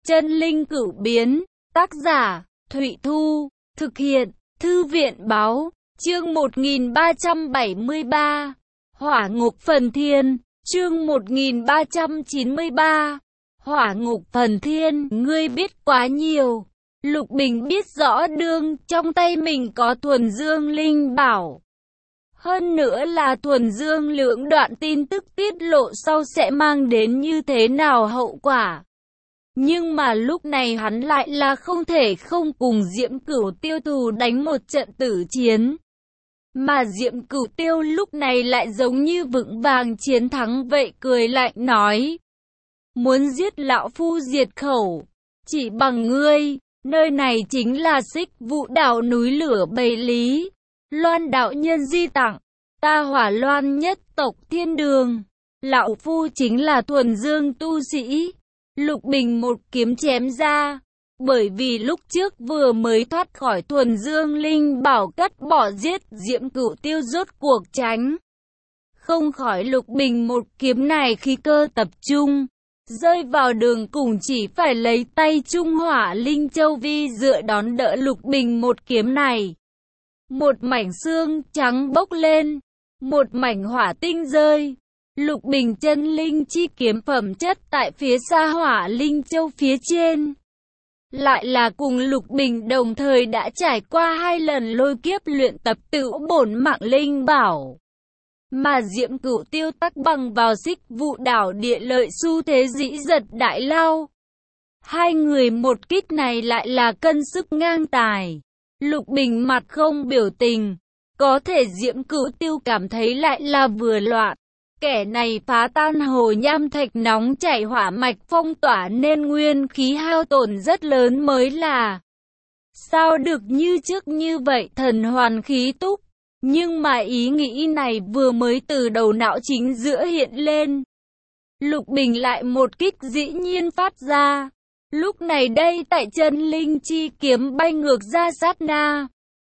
Chân linh cửu biến, tác giả, Thụy Thu, thực hiện, Thư viện báo, chương 1373, Hỏa ngục phần thiên, chương 1393, Hỏa ngục phần thiên, ngươi biết quá nhiều. Lục Bình biết rõ đương trong tay mình có thuần dương linh bảo. Hơn nữa là thuần dương lưỡng đoạn tin tức tiết lộ sau sẽ mang đến như thế nào hậu quả. Nhưng mà lúc này hắn lại là không thể không cùng Diễm Cửu Tiêu thù đánh một trận tử chiến. Mà Diễm Cửu Tiêu lúc này lại giống như vững vàng chiến thắng vậy, cười lạnh nói: muốn giết lão phu diệt khẩu, chỉ bằng ngươi. Nơi này chính là Xích Vũ Đảo núi lửa Bầy Lý, Loan đạo nhân di tặng, ta Hỏa Loan nhất tộc thiên đường. Lão phu chính là thuần dương tu sĩ. Lục Bình một kiếm chém ra, bởi vì lúc trước vừa mới thoát khỏi thuần dương linh bảo cắt bỏ giết Diễm Cửu Tiêu, rốt cuộc tránh không khỏi Lục Bình một kiếm này, khí cơ tập trung, rơi vào đường cùng, chỉ phải lấy tay Trung Hỏa Linh Châu Vi dựa đón đỡ Lục Bình một kiếm này. Một mảnh xương trắng bốc lên, một mảnh hỏa tinh rơi. Lục Bình chân linh chi kiếm phẩm chất tại phía xa Hỏa Linh Châu phía trên. Lại là cùng Lục Bình đồng thời đã trải qua 2 lần lôi kiếp luyện tập tự bổn mạng linh bảo. Mà Diễm Cửu Tiêu tắc bằng vào Xích Vũ Đảo địa lợi xu thế dĩ dật đại lao. Hai người một kích này lại là cân sức ngang tài. Lục Bình mặt không biểu tình, có thể Diễm Cửu Tiêu cảm thấy lại là vừa loạn. Kẻ này phá tan hồ nham thạch nóng chảy hỏa mạch phong tỏa nên nguyên khí hao tổn rất lớn mới là. Sao được như trước như vậy thần hoàn khí túc? Nhưng mà ý nghĩ này vừa mới từ đầu não chính giữa hiện lên. Lục Bình lại một kích dĩ nhiên phát ra. Lúc này đây tại chân linh chi kiếm bay ngược ra sát na.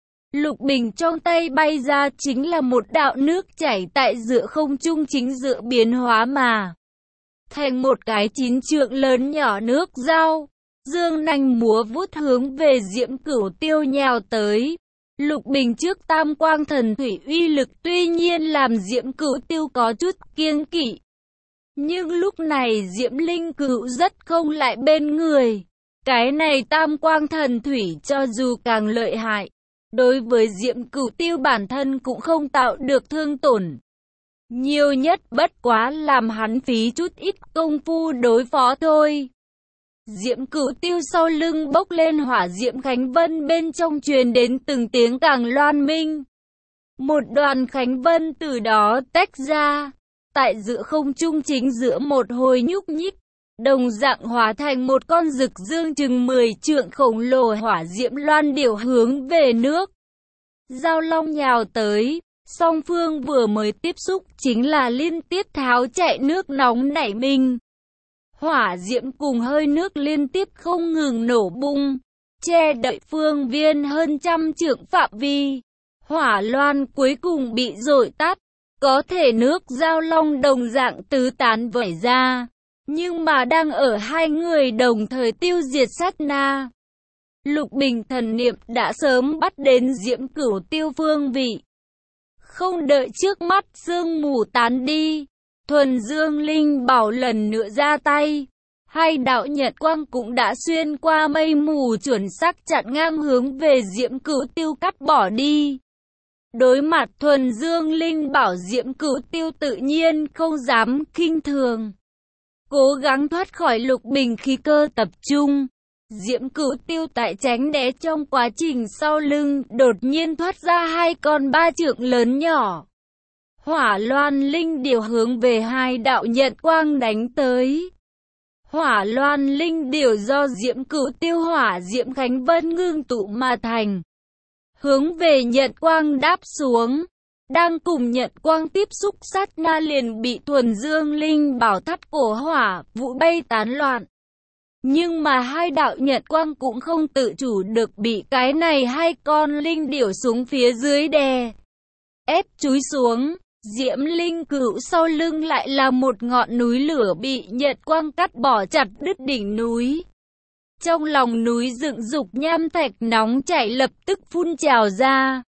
Lục Bình trong tay bay ra chính là một đạo nước chảy tại giữa không trung, chính giữa biến hóa mà thành một cái 9 trượng lớn nhỏ nước dao, dương nanh múa vuốt hướng về Diễm Cửu Tiêu nhào tới. Lục Bình trước tam quang thần thủy uy lực tuy nhiên làm Diễm Cửu Tiêu có chút kiêng kỵ. Nhưng lúc này Diễm Linh Cửu rất không lại bên người. Cái này tam quang thần thủy cho dù càng lợi hại, đối với Diễm Cửu Tiêu bản thân cũng không tạo được thương tổn. Nhiều nhất bất quá làm hắn phí chút ít công phu đối phó thôi. Diễm Cửu Tiêu sau lưng bốc lên hỏa diễm khánh vân, bên trong truyền đến từng tiếng càng loan minh. Một đoàn khánh vân từ đó tách ra, tại giữa không trung chính giữa một hồi nhúc nhích, đồng dạng hóa thành một con rực dương chừng 10 trượng khổng lồ hỏa diễm loan điểu hướng về nước giao long nhào tới. Song phương vừa mới tiếp xúc chính là liên tiếp tháo chạy nước nóng nảy mình. Hỏa diễm cùng hơi nước liên tiếp không ngừng nổ bung, che đậy phương viên hơn 100 trượng phạm vi. Hỏa loan cuối cùng bị dội tắt, có thể nước giao long đồng dạng tứ tán vẩy ra. Nhưng mà đang ở hai người đồng thời tiêu diệt sát na, Lục Bình thần niệm đã sớm bắt đến Diễm Cửu Tiêu phương vị. Không đợi trước mắt sương mù tán đi, thuần dương linh bảo lần nữa ra tay. 2 đạo nhật quang cũng đã xuyên qua mây mù chuẩn xác chặn ngang hướng về Diễm Cửu Tiêu cắt bỏ đi. Đối mặt thuần dương linh bảo, Diễm Cửu Tiêu tự nhiên không dám khinh thường, cố gắng thoát khỏi Lục Bình khí cơ tập trung. Diễm Cửu Tiêu tại tránh né trong quá trình sau lưng đột nhiên thoát ra 2 con 3 trượng lớn nhỏ hỏa loan linh điểu hướng về 2 đạo nhật quang đánh tới. Hỏa loan linh điểu do Diễm Cửu Tiêu hỏa diễm khánh vân ngưng tụ mà thành, hướng về nhật quang đáp xuống. Đang cùng nhật quang tiếp xúc sát na liền bị thuần dương linh bảo thắt cổ hỏa vũ bay tán loạn. Nhưng mà 2 đạo nhật quang cũng không tự chủ được bị cái này 2 con linh điểu xuống phía dưới đè ép chúi xuống. Diễm Linh Cửu sau lưng lại là một ngọn núi lửa bị nhật quang cắt bỏ chặt đứt đỉnh núi. Trong lòng núi dựng dục nham thạch nóng chảy lập tức phun trào ra.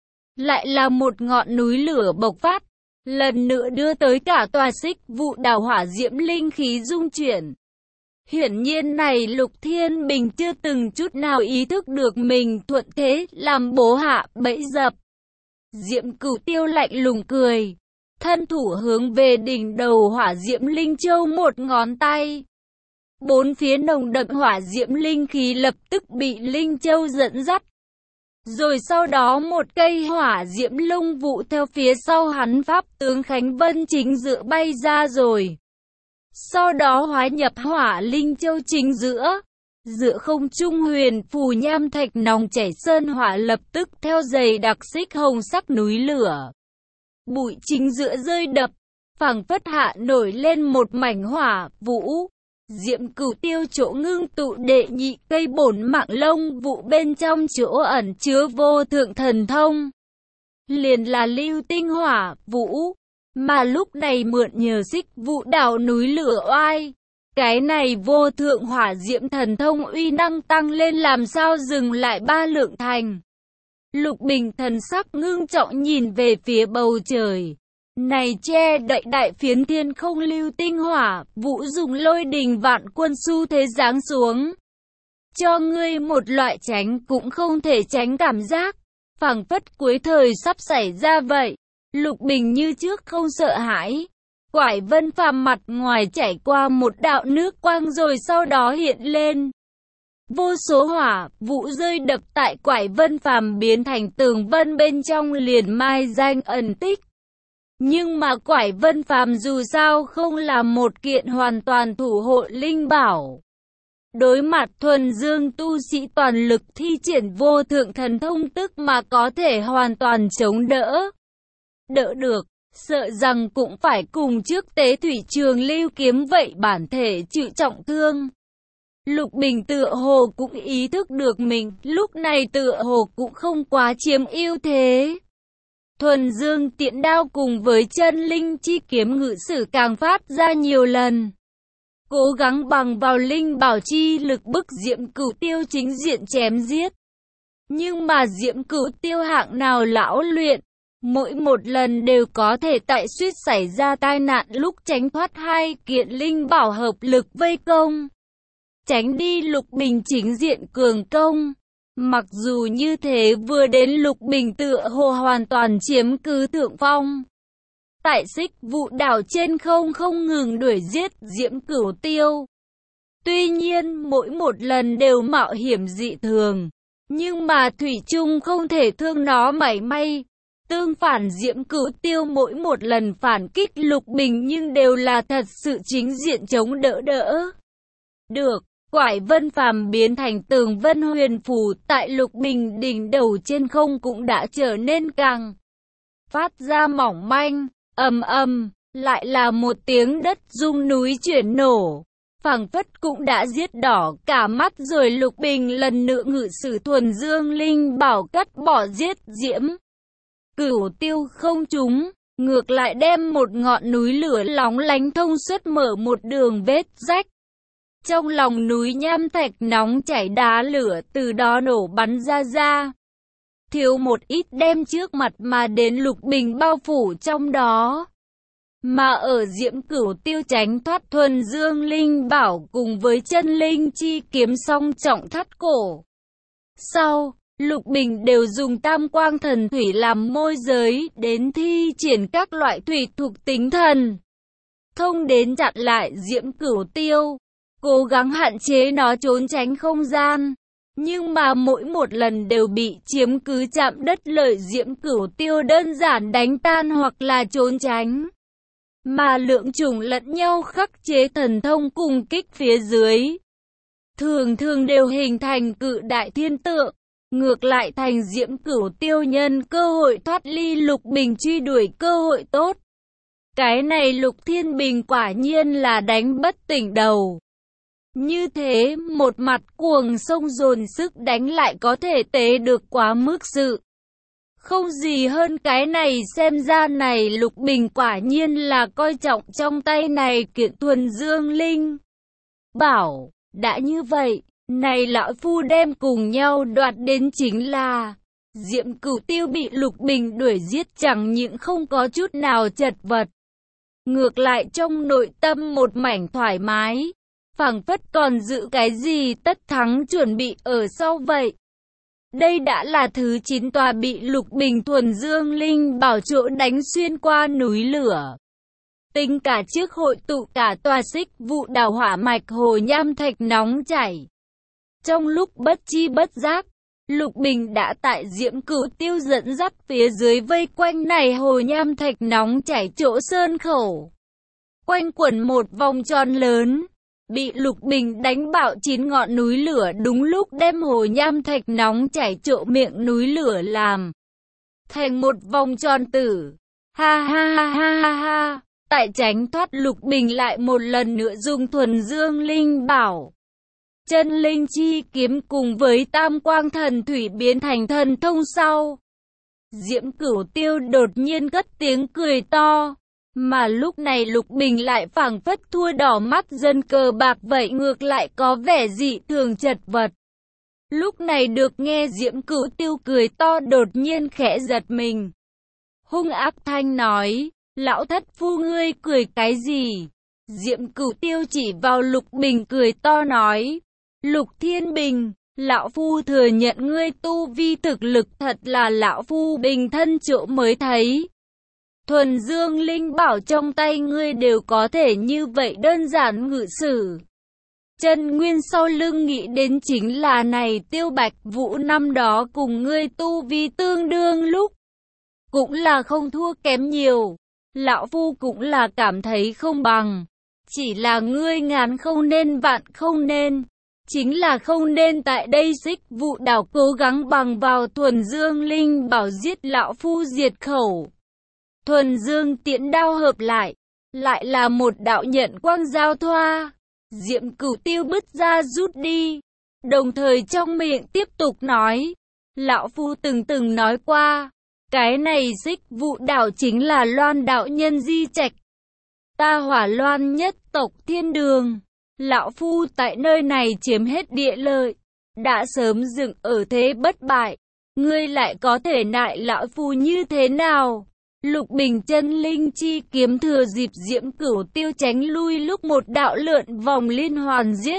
Lại là một ngọn núi lửa bộc phát, lần nữa đưa tới cả tòa xích vụ đảo hỏa diễm linh khí rung chuyển. Hiển nhiên này Lục Thiên Bình chưa từng chút nào ý thức được mình thuận thế làm bố hạ bẫy dập. Diễm Cửu Tiêu lạnh lùng cười, thân thủ hướng về đỉnh đầu hỏa diễm linh châu một ngón tay. Bốn phía nồng đậm hỏa diễm linh khí lập tức bị linh châu dẫn dắt. Rồi sau đó một cây hỏa diễm lông vụ theo phía sau hắn pháp tướng Khánh Vân chính giữa bay ra rồi. Sau đó hóa nhập hỏa linh châu chính giữa. Giữa không trung huyền phù nham thạch nòng chảy sơn hỏa lập tức theo dày đặc xích hồng sắc núi lửa. Bụi chính giữa rơi đập, phảng phất hạ nổi lên một mảnh hỏa vũ. Diễm Cửu Tiêu chỗ ngưng tụ đệ nhị cây bổn mạng lông vụ bên trong chỗ ẩn chứa vô thượng thần thông. Liền là lưu tinh hỏa vũ, mà lúc này mượn nhờ xích vụ đảo núi lửa oai. Cái này vô thượng hỏa diễm thần thông uy năng tăng lên làm sao dừng lại ba lượng thành. Lục Bình thần sắc ngưng trọng nhìn về phía bầu trời. Này che đậy đại phiến thiên không lưu tinh hỏa, vũ dùng lôi đình vạn quân xu thế giáng xuống. Cho ngươi một loại tránh cũng không thể tránh cảm giác, phảng phất cuối thời sắp xảy ra vậy. Lục Bình như trước không sợ hãi. Quải Vân Phàm mặt ngoài chảy qua một đạo nước quang rồi sau đó hiện lên. Vô số hỏa, vũ rơi đập tại Quải Vân Phàm biến thành tường vân bên trong liền mai danh ẩn tích. Nhưng mà Quải Vân Phàm dù sao không là một kiện hoàn toàn thủ hộ linh bảo. Đối mặt thuần dương tu sĩ toàn lực thi triển vô thượng thần thông tức mà có thể hoàn toàn chống đỡ. Đỡ được, sợ rằng cũng phải cùng trước Tế Thủy Trường Lưu Kiếm vậy bản thể chịu trọng thương. Lục Bình tựa hồ cũng ý thức được mình, lúc này tựa hồ cũng không quá chiếm ưu thế. Thuần dương tiện đao cùng với chân linh chi kiếm ngự sử càng phát ra nhiều lần. Cố gắng bằng vào linh bảo chi lực bức Diễm Cửu Tiêu chính diện chém giết. Nhưng mà Diễm Cửu Tiêu hạng nào lão luyện, mỗi một lần đều có thể tại suýt xảy ra tai nạn lúc tránh thoát hai kiện linh bảo hợp lực vây công. Tránh đi Lục Bình chính diện cường công. Mặc dù như thế vừa đến Lục Bình tựa hồ hoàn toàn chiếm cứ thượng phong. Tại xích vụ đảo trên không ngừng đuổi giết Diễm Cửu Tiêu. Tuy nhiên mỗi một lần đều mạo hiểm dị thường. Nhưng mà thủy chung không thể thương nó mảy may. Tương phản Diễm Cửu Tiêu mỗi một lần phản kích Lục Bình nhưng đều là thật sự chính diện chống đỡ được. Quải Vân Phàm biến thành tường vân huyền phù tại Lục Bình đỉnh đầu trên không cũng đã trở nên càng phát ra mỏng manh, ầm ầm, lại là một tiếng đất rung núi chuyển nổ. Phảng phất cũng đã giết đỏ cả mắt rồi. Lục Bình lần nữa ngự sử thuần dương linh bảo cắt bỏ giết Diễm Cửu Tiêu không trúng, ngược lại đem một ngọn núi lửa lóng lánh thông suốt mở một đường vết rách. Trong lòng núi nham thạch nóng chảy đá lửa từ đó nổ bắn ra. Thiếu một ít đem trước mặt mà đến Lục Bình bao phủ trong đó. Mà ở Diễm Cửu Tiêu tránh thoát thuần dương linh bảo cùng với chân linh chi kiếm song trọng thắt cổ. Sau, Lục Bình đều dùng tam quang thần thủy làm môi giới đến thi triển các loại thủy thuộc tính thần thông đến chặn lại Diễm Cửu Tiêu. Cố gắng hạn chế nó trốn tránh không gian. Nhưng mà mỗi một lần đều bị chiếm cứ chạm đất lợi Diễm Cửu Tiêu đơn giản đánh tan hoặc là trốn tránh. Mà lượng chủng lẫn nhau khắc chế thần thông cùng kích phía dưới. Thường đều hình thành cự đại thiên tượng. Ngược lại thành Diễm Cửu Tiêu nhân cơ hội thoát ly Lục Bình truy đuổi cơ hội tốt. Cái này Lục Thiên Bình quả nhiên là đánh bất tỉnh đầu. Như thế, một mặt cuồng sông dồn sức đánh lại có thể tế được quá mức sự. Không gì hơn cái này, xem ra này Lục Bình quả nhiên là coi trọng trong tay này kiện thuần dương linh bảo. Đã như vậy, Này lão phu đem cùng nhau đoạt đến chính là Diệm Cửu Tiêu bị Lục Bình đuổi giết chẳng những không có chút nào chật vật. Ngược lại trong nội tâm một mảnh thoải mái, phảng phất còn giữ cái gì tất thắng chuẩn bị ở sau vậy. Đây đã là thứ 9 tòa bị Lục Bình thuần dương linh bảo chỗ đánh xuyên qua núi lửa. Tính cả trước hội tụ cả tòa xích vụ đào hỏa mạch hồ nham thạch nóng chảy. Trong lúc bất chi bất giác, Lục Bình đã tại Diệm Cửu Tiêu dẫn dắt phía dưới vây quanh này hồ nham thạch nóng chảy chỗ sơn khẩu. Quanh quẩn một vòng tròn lớn, bị Lục Bình đánh bạo 9 ngọn núi lửa đúng lúc đem hồ nham thạch nóng chảy chỗ miệng núi lửa làm thành một vòng tròn tử. Ha ha ha ha ha ha, tại tránh thoát Lục Bình lại một lần nữa dùng thuần dương linh bảo. Chân linh chi kiếm cùng với tam quang thần thủy biến thành thần thông sau. Diệm Cửu Tiêu đột nhiên cất tiếng cười to. Mà lúc này Lục Bình lại phảng phất thua đỏ mắt dân cờ bạc vậy, ngược lại có vẻ dị thường chật vật. Lúc này được nghe Diệm Cửu Tiêu cười to đột nhiên khẽ giật mình. Hung ác thanh nói, lão thất phu ngươi cười cái gì? Diệm Cửu Tiêu chỉ vào Lục Bình cười to nói, Lục Thiên Bình, lão phu thừa nhận ngươi tu vi thực lực thật là lão phu bình thân chỗ mới thấy. Thuần dương linh bảo trong tay ngươi đều có thể như vậy đơn giản ngự sử. Chân nguyên sau lưng nghĩ đến chính là này Tiêu Bạch Vũ năm đó cùng ngươi tu vi tương đương lúc. Cũng là không thua kém nhiều. Lão phu cũng là cảm thấy không bằng. Chỉ là ngươi ngàn không nên vạn không nên. Chính là không nên tại đây xích vụ đảo cố gắng bằng vào thuần dương linh bảo giết lão phu diệt khẩu. Thuần dương tiễn đao hợp lại là một đạo nhận quang giao thoa. Diệm Cửu Tiêu bứt ra rút đi, đồng thời trong miệng tiếp tục nói, lão phu từng nói qua, cái này xích vụ đảo chính là Loan đạo nhân di trạch. Ta Hỏa Loan nhất tộc thiên đường, lão phu tại nơi này chiếm hết địa lợi, đã sớm dựng ở thế bất bại, ngươi lại có thể nại lão phu như thế nào? Lục Bình chân linh chi kiếm thừa dịp Diệm Cửu Tiêu tránh lui lúc một đạo lượn vòng liên hoàn giết.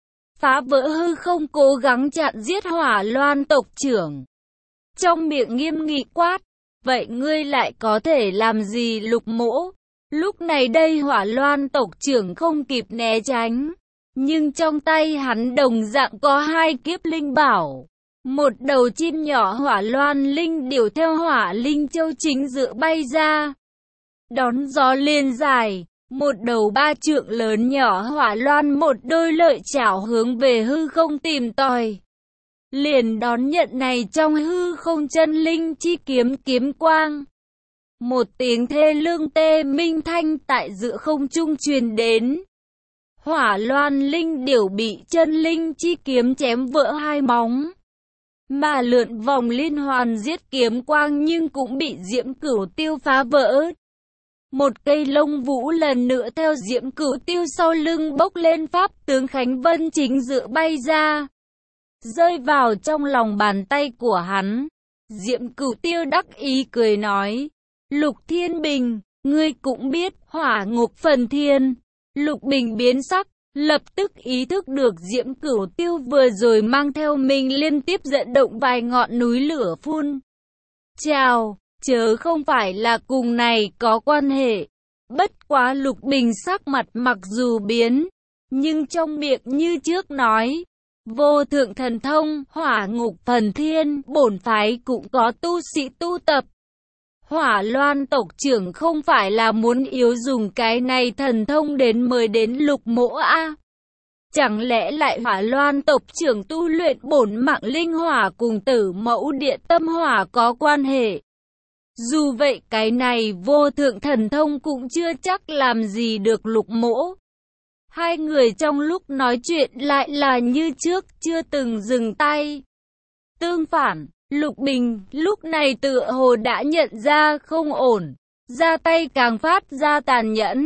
Phá vỡ hư không cố gắng chặn giết Hỏa Loan tộc trưởng. Trong miệng nghiêm nghị quát, vậy ngươi lại có thể làm gì Lục mỗ? Lúc này đây Hỏa Loan tộc trưởng không kịp né tránh. Nhưng trong tay hắn đồng dạng có 2 kiếp linh bảo. Một đầu chim nhỏ Hỏa Loan linh điểu theo Hỏa Linh Châu chính giữa bay ra. Đón gió liền dài, một đầu 3 trượng lớn nhỏ Hỏa Loan một đôi lợi chảo hướng về hư không tìm tòi. Liền đón nhận này trong hư không chân linh chi kiếm kiếm quang. Một tiếng thê lương tê minh thanh tại giữa không trung truyền đến. Hỏa Loan linh điểu bị chân linh chi kiếm chém vỡ 2 móng. Mà lượn vòng liên hoàn giết kiếm quang nhưng cũng bị Diệm Cửu Tiêu phá vỡ. Một cây lông vũ lần nữa theo Diệm Cửu Tiêu sau lưng bốc lên pháp tướng Khánh Vân chính giữa bay ra. Rơi vào trong lòng bàn tay của hắn. Diệm Cửu Tiêu đắc ý cười nói. Lục Thiên Bình, ngươi cũng biết hỏa ngục phần thiên. Lục Bình biến sắc. Lập tức ý thức được Diệm Cửu Tiêu vừa rồi mang theo mình liên tiếp dẫn động vài ngọn núi lửa phun. Chào, chớ không phải là cùng này có quan hệ. Bất quá Lục Bình sắc mặt mặc dù biến, nhưng trong miệng như trước nói. Vô thượng thần thông, hỏa ngục phần thiên, bổn phái cũng có tu sĩ tu tập. Hỏa Loan tộc trưởng không phải là muốn yếu dùng cái này thần thông đến mời đến Lục mỗ a? Chẳng lẽ lại Hỏa Loan tộc trưởng tu luyện bổn mạng linh hỏa cùng Tử Mẫu Địa Tâm Hỏa có quan hệ? Dù vậy cái này vô thượng thần thông cũng chưa chắc làm gì được Lục mỗ. Hai người trong lúc nói chuyện lại là như trước chưa từng dừng tay. Tương phản, Lục Bình lúc này tựa hồ đã nhận ra không ổn, ra tay càng phát ra tàn nhẫn.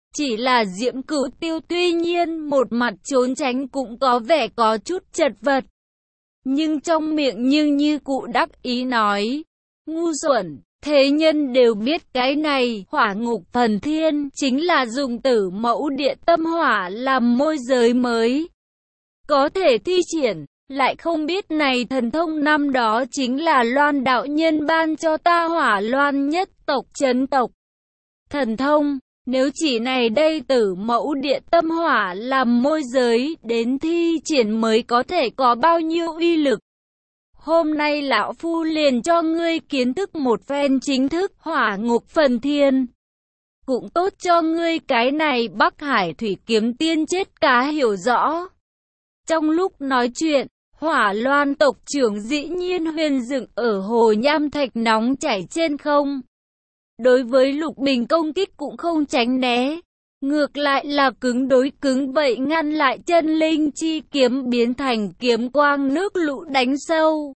Chỉ là Diễm Cửu Tiêu tuy nhiên một mặt trốn tránh cũng có vẻ có chút chật vật. Nhưng trong miệng nhưng như cụ đắc ý nói, ngu xuẩn, thế nhân đều biết cái này, Hỏa Ngục Phần Thiên, chính là dùng Tử Mẫu Địa Tâm Hỏa làm môi giới mới. Có thể thi triển, lại không biết này thần thông năm đó chính là Loan đạo nhân ban cho ta Hỏa Loan nhất tộc chấn tộc. Thần thông, nếu chỉ này đây Tử Mẫu Địa Tâm Hỏa làm môi giới, đến thi triển mới có thể có bao nhiêu uy lực. Hôm nay lão phu liền cho ngươi kiến thức một phen chính thức Hỏa Ngục Phần Thiên. Cũng tốt cho ngươi cái này Bắc Hải Thủy Kiếm Tiên chết cá hiểu rõ. Trong lúc nói chuyện, Hỏa Loan tộc trưởng dĩ nhiên huyền dựng ở hồ nham thạch nóng chảy trên không. Đối với Lục Bình công kích cũng không tránh né. Ngược lại là cứng đối cứng vậy ngăn lại chân linh chi kiếm biến thành kiếm quang nước lũ đánh sâu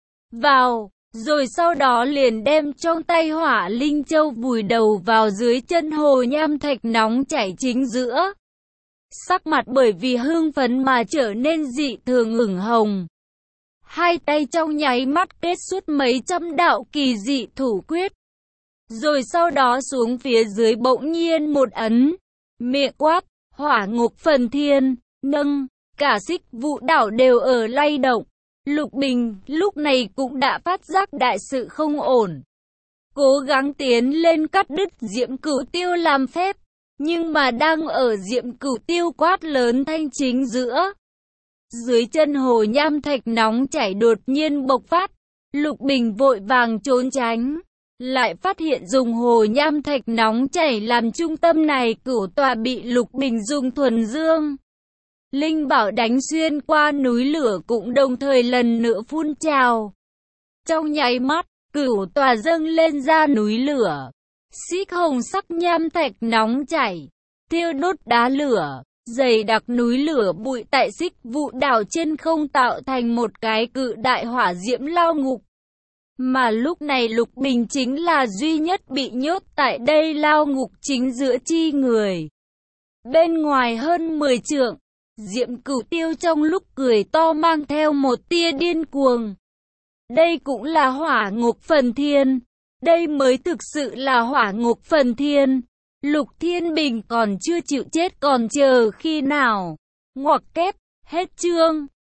vào, rồi sau đó liền đem trong tay Hỏa Linh Châu vùi đầu vào dưới chân hồ nham thạch nóng chảy chính giữa. Sắc mặt bởi vì hưng phấn mà trở nên dị thường ửng hồng. Hai tay trong nháy mắt kết xuất mấy trăm đạo kỳ dị thủ quyết. Rồi sau đó xuống phía dưới bỗng nhiên một ấn, miệng quát, Hỏa Ngục Phần Thiên, nâng, cả Xích Vũ đảo đều ở lay động. Lục Bình lúc này cũng đã phát giác đại sự không ổn. Cố gắng tiến lên cắt đứt Diễm Cửu Tiêu làm phép, nhưng mà đang ở Diễm Cửu Tiêu quát lớn thanh chính giữa. Dưới chân hồ nham thạch nóng chảy đột nhiên bộc phát, Lục Bình vội vàng trốn tránh. Lại phát hiện dùng hồ nham thạch nóng chảy làm trung tâm này cửu tòa bị Lục Bình dùng thuần dương linh bảo đánh xuyên qua núi lửa cũng đồng thời lần nữa phun trào. Trong nháy mắt, cửu tòa dâng lên ra núi lửa. Xích hồng sắc nham thạch nóng chảy, thiêu đốt đá lửa, dày đặc núi lửa bụi tại Xích Vũ đảo trên không tạo thành một cái cự đại hỏa diễm lao ngục. Mà lúc này Lục Bình chính là duy nhất bị nhốt tại đây lao ngục chính giữa chi người. Bên ngoài hơn 10 trượng, Diễm Cửu Tiêu trong lúc cười to mang theo một tia điên cuồng. Đây cũng là Hỏa Ngục Phần Thiên. Đây mới thực sự là Hỏa Ngục Phần Thiên. Lục Thiên Bình còn chưa chịu chết còn chờ khi nào. Ngoặc kép, hết chương.